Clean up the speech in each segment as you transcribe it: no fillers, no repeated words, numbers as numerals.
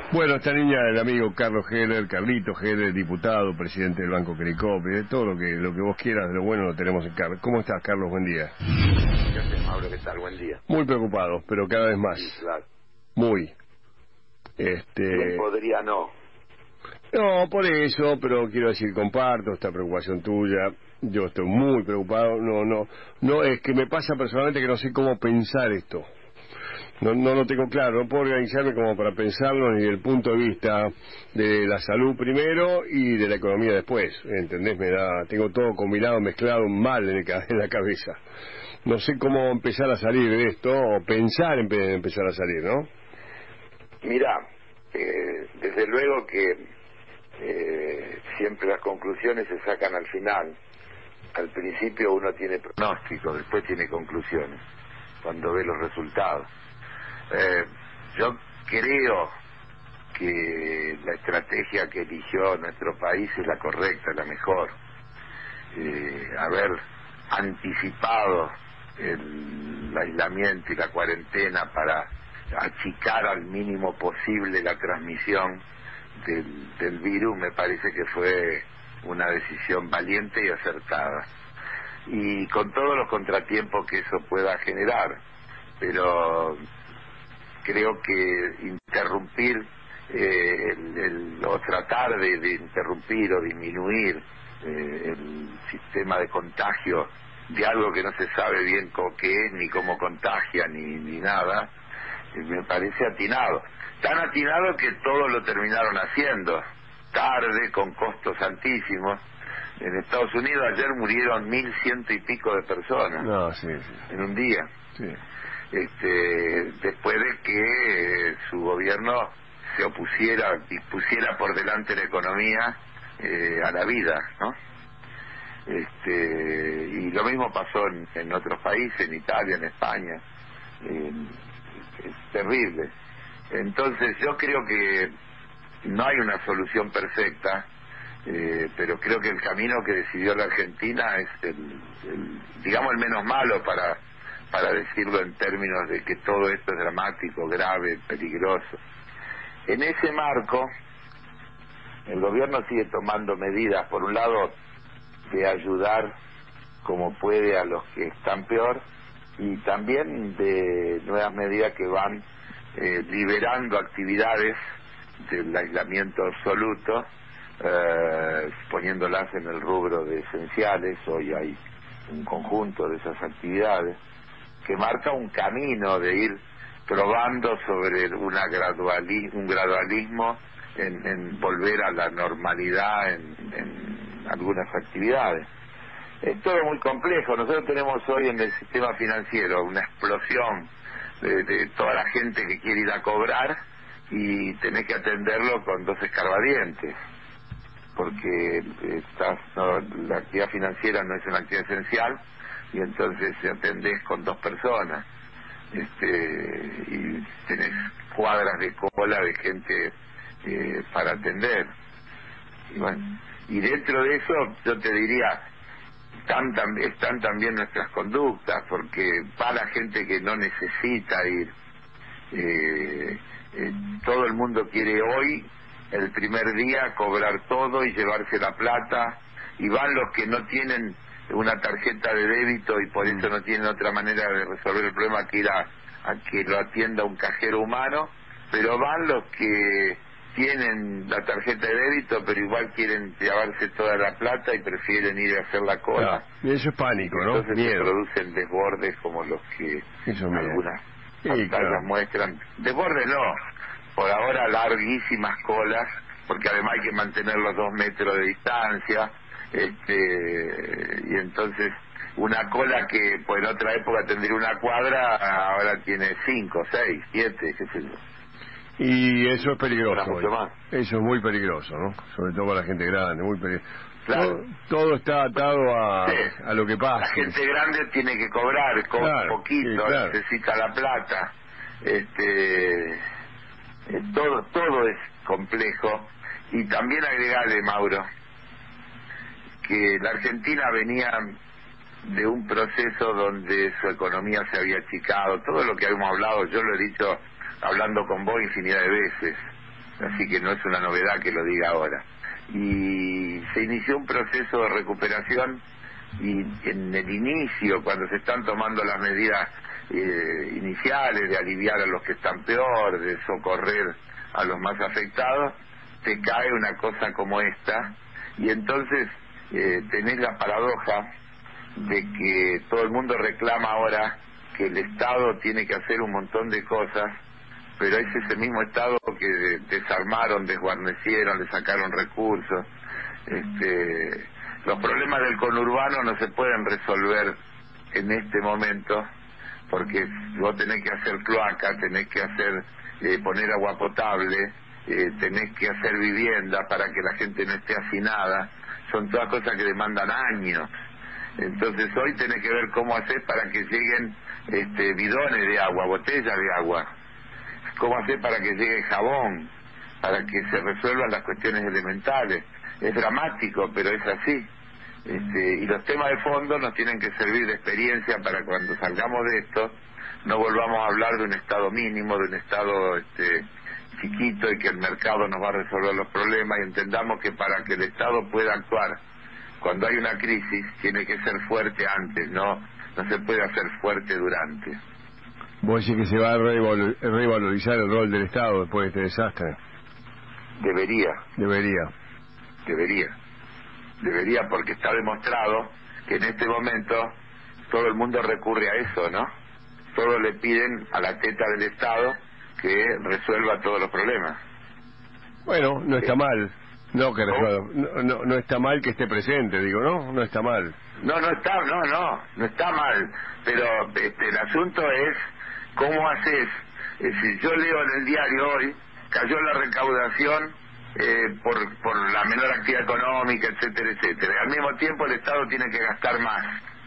Bueno, esta niña del amigo Carlos Heller, Carlito Heller, diputado, presidente del Banco Cricop, todo lo que vos quieras, de lo bueno lo tenemos en Carlos. ¿Cómo estás, Carlos? Buen día. ¿Qué haces, Mauro? ¿Qué tal? Buen día. Muy preocupado, pero cada vez más. Sí, claro. Muy. ¿Quién podría no? No, por eso, pero quiero decir, comparto esta preocupación tuya. Yo estoy muy preocupado. No, es que me pasa personalmente que no sé cómo pensar esto. No lo tengo claro, no puedo organizarme como para pensarlo ni desde el punto de vista de la salud primero y de la economía después, ¿entendés? Tengo todo combinado, mezclado mal en la cabeza. No sé cómo empezar a salir de esto, o pensar en empezar a salir, ¿no? Mira, desde luego que siempre las conclusiones se sacan al final. Al principio uno tiene pronósticos, después tiene conclusiones, cuando ve los resultados. Yo creo que la estrategia que eligió nuestro país es la correcta, la mejor. Haber anticipado el aislamiento y la cuarentena para achicar al mínimo posible la transmisión del virus me parece que fue una decisión valiente y acertada, y con todos los contratiempos que eso pueda generar, pero creo que interrumpir o tratar de interrumpir o disminuir el sistema de contagio de algo que no se sabe bien qué es, ni cómo contagia, ni nada, me parece atinado. Tan atinado que todos lo terminaron haciendo, tarde, con costos altísimos. En Estados Unidos ayer murieron 1.100 y pico de personas. No, sí. En un día. Sí. Después de que su gobierno se opusiera y pusiera por delante la economía a la vida, ¿no? Y lo mismo pasó en otros países, en Italia, en España. Es terrible. Entonces yo creo que no hay una solución perfecta, pero creo que el camino que decidió la Argentina es digamos el menos malo, para decirlo en términos de que todo esto es dramático, grave, peligroso. En ese marco, el gobierno sigue tomando medidas, por un lado, de ayudar como puede a los que están peor, y también de nuevas medidas que van liberando actividades del aislamiento absoluto, poniéndolas en el rubro de esenciales. Hoy hay un conjunto de esas actividades que marca un camino de ir probando sobre un gradualismo en volver a la normalidad en algunas actividades. Es todo muy complejo. Nosotros tenemos hoy en el sistema financiero una explosión de toda la gente que quiere ir a cobrar, y tenés que atenderlo con dos escarbadientes, porque la actividad financiera no es una actividad esencial, y entonces atendés con dos personas, y tenés cuadras de cola de gente para atender. Y bueno, y dentro de eso yo te diría, están también nuestras conductas, porque va la gente que no necesita ir. Todo el mundo quiere hoy, el primer día, cobrar todo y llevarse la plata, y van los que no tienen una tarjeta de débito y por eso no tienen otra manera de resolver el problema que ir a que lo atienda un cajero humano, pero van los que tienen la tarjeta de débito pero igual quieren llevarse toda la plata y prefieren ir a hacer la cola. Y eso es pánico, ¿no? Entonces se producen desbordes como los que algunas pantallas muestran. Desbordes no, por ahora larguísimas colas, porque además hay que mantener los 2 metros de distancia, y entonces una cola que pues en otra época tendría una cuadra, ahora tiene 5, 6, 7, qué sé yo. Y eso es peligroso. Mucho más. Eso es muy peligroso, ¿no? Sobre todo para la gente grande, muy peligroso. Claro. Todo está atado a lo que pasa. La gente grande tiene que cobrar, poquito, claro. Necesita la plata. Todo es complejo. Y también agregarle, Mauro, que la Argentina venía de un proceso donde su economía se había achicado. Todo lo que habíamos hablado, yo lo he dicho hablando con vos infinidad de veces. así que no es una novedad que lo diga ahora. Y se inició un proceso de recuperación, y en el inicio, cuando se están tomando las medidas iniciales de aliviar a los que están peor, de socorrer a los más afectados, te cae una cosa como esta, y entonces tenés la paradoja de que todo el mundo reclama ahora que el Estado tiene que hacer un montón de cosas, pero es ese mismo Estado que desarmaron, desguarnecieron, le sacaron recursos. Los problemas del conurbano no se pueden resolver en este momento, porque vos tenés que hacer cloaca, tenés que hacer poner agua potable, tenés que hacer vivienda para que la gente no esté hacinada. Son todas cosas que demandan años. Entonces hoy tenés que ver cómo hacer para que lleguen bidones de agua, botellas de agua, cómo hacer para que llegue jabón, para que se resuelvan las cuestiones elementales. Es dramático, pero es así. Y los temas de fondo nos tienen que servir de experiencia para cuando salgamos de esto no volvamos a hablar de un estado mínimo, de un estado chiquito, y que el mercado nos va a resolver los problemas, y entendamos que para que el Estado pueda actuar cuando hay una crisis tiene que ser fuerte antes, no se puede hacer fuerte durante. ¿Vos decís que se va a revalorizar el rol del Estado después de este desastre? Debería, porque está demostrado que en este momento todo el mundo recurre a eso, ¿no? Todos le piden a la teta del Estado que resuelva todos los problemas. Bueno, no está mal. No está mal que esté presente, digo, no está mal. No está mal, pero el asunto es cómo haces. Si yo leo en el diario hoy, cayó la recaudación por la menor actividad económica, etcétera, etcétera. Al mismo tiempo el Estado tiene que gastar más.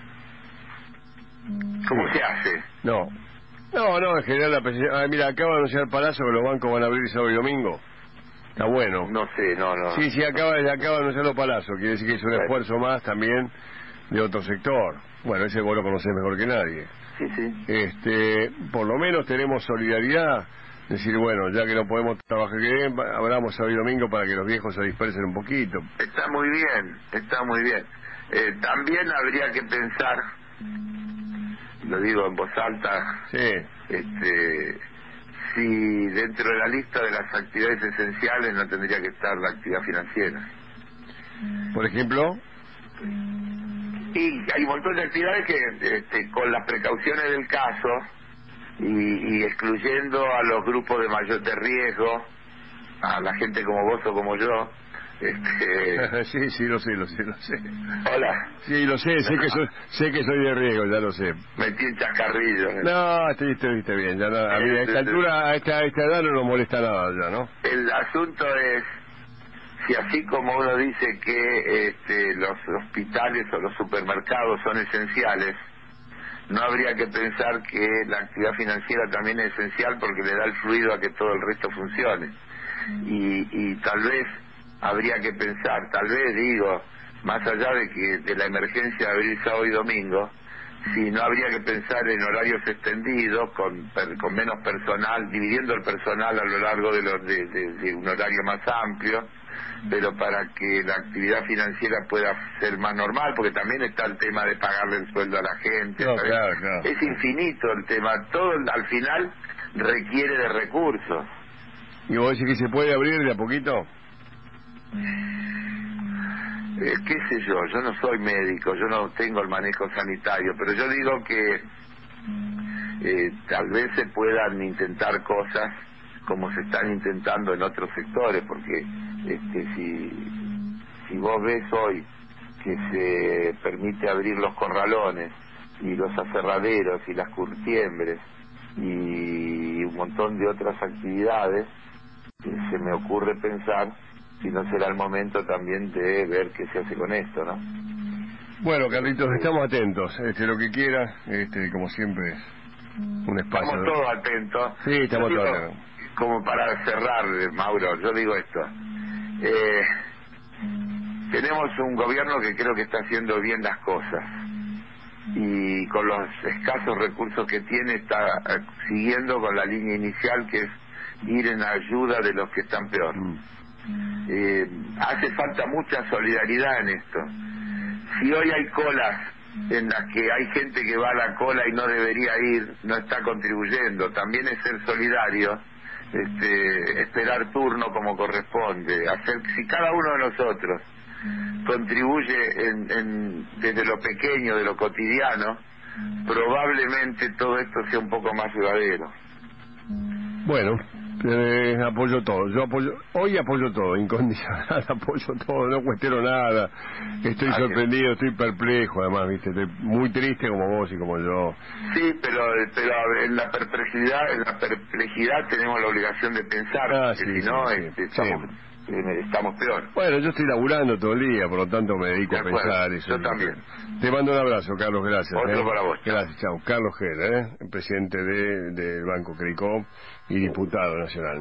¿Cómo se hace? No, en general mira, acaba de anunciar Palazzo que los bancos van a abrir sábado y domingo. Está bueno. No sé. Sí, acaba de anunciar los Palazzo, quiere decir que es un esfuerzo más también de otro sector. Bueno, ese vos lo conocés mejor que nadie. Sí. Por lo menos tenemos solidaridad, decir, bueno, ya que no podemos trabajar bien, abramos sábado y domingo para que los viejos se dispersen un poquito. Está muy bien. También habría que pensar, lo digo en voz alta, si dentro de la lista de las actividades esenciales no tendría que estar la actividad financiera. Por ejemplo. Y hay un montón de actividades que con las precauciones del caso y excluyendo a los grupos de riesgo, a la gente como vos o como yo. Sí, lo sé. Hola. Sí, lo sé, sé que soy de riesgo, ya lo sé. Metí un chascarrillo. No, estuviste bien, ya no, a mí a esta altura, a esta edad no nos molesta nada ya, ¿no? El asunto es, si así como uno dice que los hospitales o los supermercados son esenciales, no habría que pensar que la actividad financiera también es esencial porque le da el fluido a que todo el resto funcione. Y tal vez habría que pensar, más allá de la emergencia de abrir sábado y domingo, si no habría que pensar en horarios extendidos, con menos personal, dividiendo el personal a lo largo de un horario más amplio, pero para que la actividad financiera pueda ser más normal, porque también está el tema de pagarle el sueldo a la gente. Claro. Es infinito el tema, todo al final requiere de recursos. ¿Y vos decís que se puede abrir de a poquito? Qué sé yo no soy médico, yo no tengo el manejo sanitario, pero yo digo que tal vez se puedan intentar cosas como se están intentando en otros sectores, porque si vos ves hoy que se permite abrir los corralones y los aserraderos y las curtiembres y un montón de otras actividades, se me ocurre pensar si no será el momento también de ver qué se hace con esto, ¿no? Bueno, Carlitos, estamos atentos. Lo que quieras, como siempre, un espacio. Estamos todos atentos. Sí, estamos todos atentos. Como para cerrar, Mauro, yo digo esto. Tenemos un gobierno que creo que está haciendo bien las cosas. Y con los escasos recursos que tiene está siguiendo con la línea inicial, que es ir en ayuda de los que están peor. Hace falta mucha solidaridad en esto. Si hoy hay colas en las que hay gente que va a la cola y no debería ir, no está contribuyendo. También es ser solidario, esperar turno como corresponde, si cada uno de nosotros contribuye desde lo pequeño, de lo cotidiano, probablemente todo esto sea un poco más llevadero. Bueno, apoyo todo. Hoy apoyo todo, incondicional, apoyo todo, no cuestiono nada. Estoy sorprendido, estoy perplejo, además, viste, estoy muy triste como vos y como yo. Sí, pero en la perplejidad tenemos la obligación de pensar, que si no, estamos peor. Bueno, yo estoy laburando todo el día, por lo tanto me dedico a pensar. Yo también. Te mando un abrazo, Carlos, gracias. Otro para vos. Gracias, chao. Carlos Gera, presidente del Banco Cricó y diputado nacional.